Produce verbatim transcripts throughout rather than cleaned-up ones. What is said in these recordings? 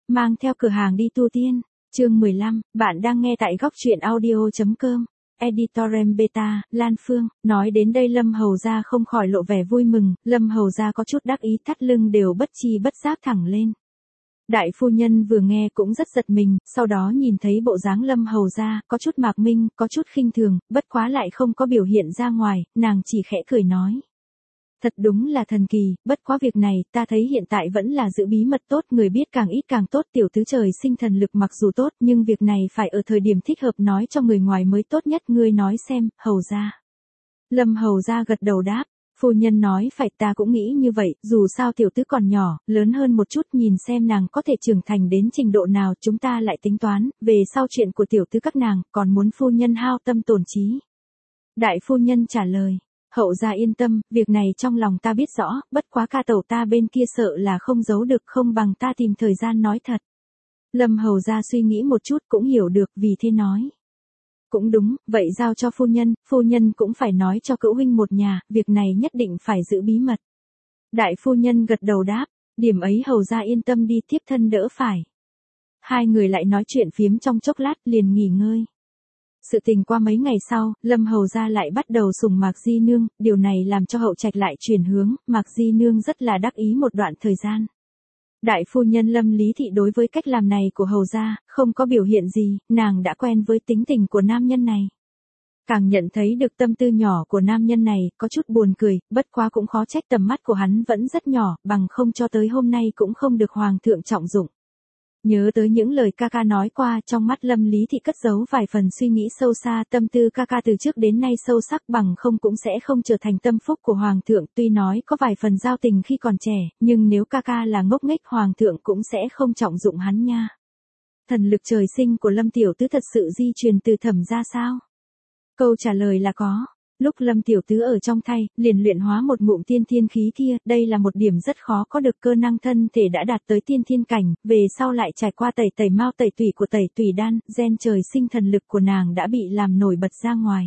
mang theo cửa hàng đi tu tiên. Chương mười lăm, bạn đang nghe tại góc truyện audio chấm com. Editorem Beta, Lan Phương, nói đến đây Lâm Hầu Gia không khỏi lộ vẻ vui mừng, Lâm Hầu Gia có chút đắc ý, thắt lưng đều bất chi bất giác thẳng lên. Đại phu nhân vừa nghe cũng rất giật mình, sau đó nhìn thấy bộ dáng Lâm Hầu Gia, có chút mạc minh, có chút khinh thường, bất quá lại không có biểu hiện ra ngoài, nàng chỉ khẽ cười nói. Thật đúng là thần kỳ, bất quá việc này, ta thấy hiện tại vẫn là giữ bí mật tốt, người biết càng ít càng tốt, tiểu tứ trời sinh thần lực mặc dù tốt, nhưng việc này phải ở thời điểm thích hợp nói cho người ngoài mới tốt nhất, ngươi nói xem, Hầu Gia. Lâm Hầu Gia gật đầu đáp, phu nhân nói phải, ta cũng nghĩ như vậy, dù sao tiểu tứ còn nhỏ, lớn hơn một chút nhìn xem nàng có thể trưởng thành đến trình độ nào, chúng ta lại tính toán, về sau chuyện của tiểu tứ các nàng, còn muốn phu nhân hao tâm tổn trí. Đại phu nhân trả lời. Hậu gia yên tâm, việc này trong lòng ta biết rõ, bất quá ca tẩu ta bên kia sợ là không giấu được, không bằng ta tìm thời gian nói thật. Lâm Hầu gia suy nghĩ một chút cũng hiểu được, vì thế nói. Cũng đúng, vậy giao cho phu nhân, phu nhân cũng phải nói cho cữu huynh một nhà, việc này nhất định phải giữ bí mật. Đại phu nhân gật đầu đáp, điểm ấy Hầu gia yên tâm đi, tiếp thân đỡ phải. Hai người lại nói chuyện phiếm trong chốc lát liền nghỉ ngơi. Sự tình qua mấy ngày sau, Lâm Hầu Gia lại bắt đầu sủng Mạc Di Nương, điều này làm cho Hậu Trạch lại chuyển hướng, Mạc Di Nương rất là đắc ý một đoạn thời gian. Đại phu nhân Lâm Lý Thị đối với cách làm này của Hầu Gia, không có biểu hiện gì, nàng đã quen với tính tình của nam nhân này. Càng nhận thấy được tâm tư nhỏ của nam nhân này, có chút buồn cười, bất quá cũng khó trách tầm mắt của hắn vẫn rất nhỏ, bằng không cho tới hôm nay cũng không được Hoàng thượng trọng dụng. Nhớ tới những lời ca ca nói qua, trong mắt Lâm Lý Thị cất giấu vài phần suy nghĩ sâu xa, tâm tư ca ca từ trước đến nay sâu sắc, bằng không cũng sẽ không trở thành tâm phúc của Hoàng thượng, tuy nói có vài phần giao tình khi còn trẻ, nhưng nếu ca ca là ngốc nghếch Hoàng thượng cũng sẽ không trọng dụng hắn nha. Thần lực trời sinh của Lâm Tiểu Tứ thật sự di truyền từ Thẩm gia sao? Câu trả lời là có. Lúc Lâm Tiểu Tứ ở trong thai, liền luyện hóa một ngụm tiên thiên khí kia, đây là một điểm rất khó có được, cơ năng thân thể đã đạt tới tiên thiên cảnh, về sau lại trải qua tẩy tẩy mao tẩy tủy của tẩy tủy đan, gen trời sinh thần lực của nàng đã bị làm nổi bật ra ngoài.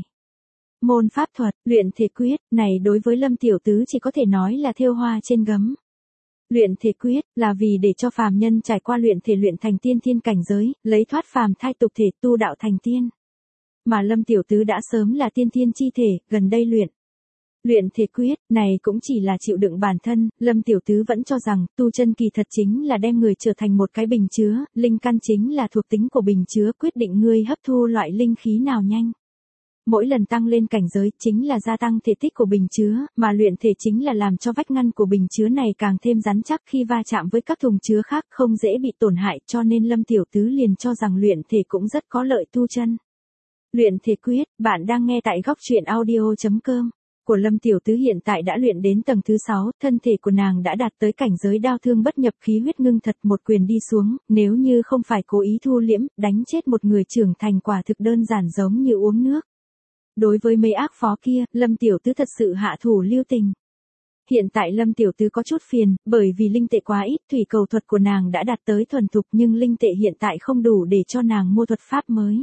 Môn pháp thuật, luyện thể quyết, này đối với Lâm Tiểu Tứ chỉ có thể nói là thêu hoa trên gấm. Luyện thể quyết, là vì để cho phàm nhân trải qua luyện thể luyện thành tiên thiên cảnh giới, lấy thoát phàm thai tục thể tu đạo thành tiên. Mà Lâm Tiểu Tứ đã sớm là tiên thiên chi thể, gần đây luyện. Luyện thể quyết, này cũng chỉ là chịu đựng bản thân, Lâm Tiểu Tứ vẫn cho rằng, tu chân kỳ thật chính là đem người trở thành một cái bình chứa, linh căn chính là thuộc tính của bình chứa, quyết định ngươi hấp thu loại linh khí nào nhanh. Mỗi lần tăng lên cảnh giới, chính là gia tăng thể tích của bình chứa, mà luyện thể chính là làm cho vách ngăn của bình chứa này càng thêm rắn chắc, khi va chạm với các thùng chứa khác không dễ bị tổn hại, cho nên Lâm Tiểu Tứ liền cho rằng luyện thể cũng rất có lợi tu chân. Luyện thể quyết, bạn đang nghe tại góc truyện audio chấm com. Của Lâm Tiểu Tứ hiện tại đã luyện đến tầng thứ sáu, thân thể của nàng đã đạt tới cảnh giới đao thương bất nhập, khí huyết ngưng thật, một quyền đi xuống, nếu như không phải cố ý thu liễm, đánh chết một người trưởng thành quả thực đơn giản giống như uống nước. Đối với mấy ác phó kia, Lâm Tiểu Tứ thật sự hạ thủ lưu tình. Hiện tại Lâm Tiểu Tứ có chút phiền, bởi vì linh tệ quá ít, thủy cầu thuật của nàng đã đạt tới thuần thục nhưng linh tệ hiện tại không đủ để cho nàng mua thuật pháp mới.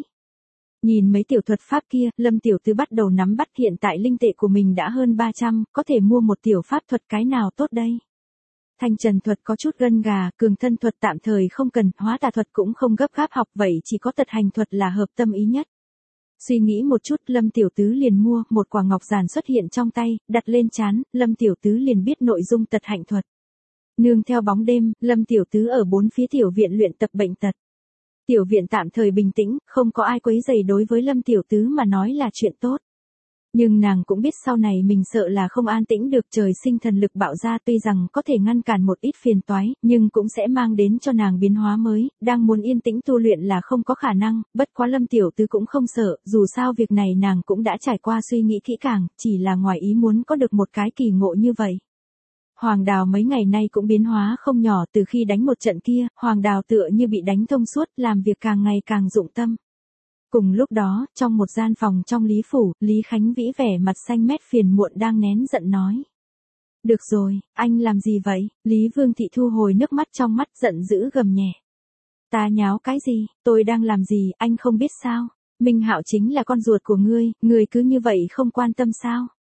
Nhìn mấy tiểu thuật pháp kia, Lâm Tiểu Tứ bắt đầu nắm bắt, hiện tại linh tệ của mình đã hơn ba trăm, có thể mua một tiểu pháp thuật cái nào tốt đây? Thanh trần thuật có chút gân gà, cường thân thuật tạm thời không cần, hóa tà thuật cũng không gấp gáp học, vậy chỉ có tật hành thuật là hợp tâm ý nhất. Suy nghĩ một chút, Lâm Tiểu Tứ liền mua, một quả ngọc giản xuất hiện trong tay, đặt lên trán, Lâm Tiểu Tứ liền biết nội dung tật hạnh thuật. Nương theo bóng đêm, Lâm Tiểu Tứ ở bốn phía tiểu viện luyện tập bệnh tật. Tiểu viện tạm thời bình tĩnh, không có ai quấy rầy, đối với Lâm Tiểu Tứ mà nói là chuyện tốt. Nhưng nàng cũng biết sau này mình sợ là không an tĩnh được, trời sinh thần lực bạo ra tuy rằng có thể ngăn cản một ít phiền toái, nhưng cũng sẽ mang đến cho nàng biến hóa mới, đang muốn yên tĩnh tu luyện là không có khả năng, bất quá Lâm Tiểu Tứ cũng không sợ, dù sao việc này nàng cũng đã trải qua suy nghĩ kỹ càng, chỉ là ngoài ý muốn có được một cái kỳ ngộ như vậy. Hoàng Đào mấy ngày nay cũng biến hóa không nhỏ, từ khi đánh một trận kia, Hoàng Đào tựa như bị đánh thông suốt, làm việc càng ngày càng dụng tâm. Cùng lúc đó, trong một gian phòng trong Lý Phủ, Lý Khánh Vĩ vẻ mặt xanh mét phiền muộn đang nén giận nói. Được rồi, anh làm gì vậy? Lý Vương Thị thu hồi nước mắt trong mắt, giận dữ gầm nhẹ. Ta nháo cái gì, tôi đang làm gì, anh không biết sao? Minh Hạo chính là con ruột của ngươi, ngươi cứ như vậy không quan tâm sao?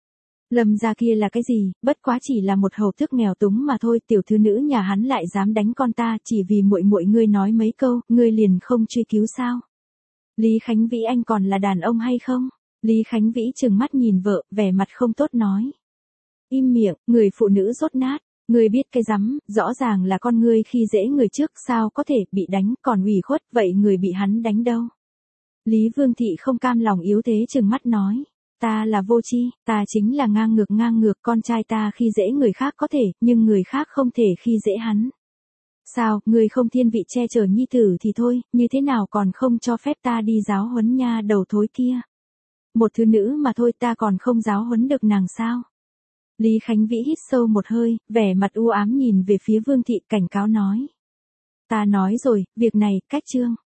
Lâm gia kia là cái gì, bất quá chỉ là một hầu tước nghèo túng mà thôi, tiểu thư nữ nhà hắn lại dám đánh con ta, chỉ vì muội muội ngươi nói mấy câu, ngươi liền không truy cứu sao? Lý Khánh Vĩ anh còn là đàn ông hay không? Lý Khánh Vĩ trừng mắt nhìn vợ, vẻ mặt không tốt nói. Im miệng, người phụ nữ rốt nát, ngươi biết cái rắm, rõ ràng là con ngươi khi dễ người trước, sao có thể bị đánh, còn ủy khuất, vậy người bị hắn đánh đâu? Lý Vương Thị không cam lòng yếu thế trừng mắt nói. Ta là vô tri, ta chính là ngang ngược ngang ngược, con trai ta khi dễ người khác có thể, nhưng người khác không thể khi dễ hắn. Sao, người không thiên vị che chở nhi tử thì thôi, như thế nào còn không cho phép ta đi giáo huấn nha đầu thối kia. Một thứ nữ mà thôi, ta còn không giáo huấn được nàng sao? Lý Khánh Vĩ hít sâu một hơi, vẻ mặt u ám nhìn về phía Vương Thị cảnh cáo nói. Ta nói rồi, việc này, cách trương.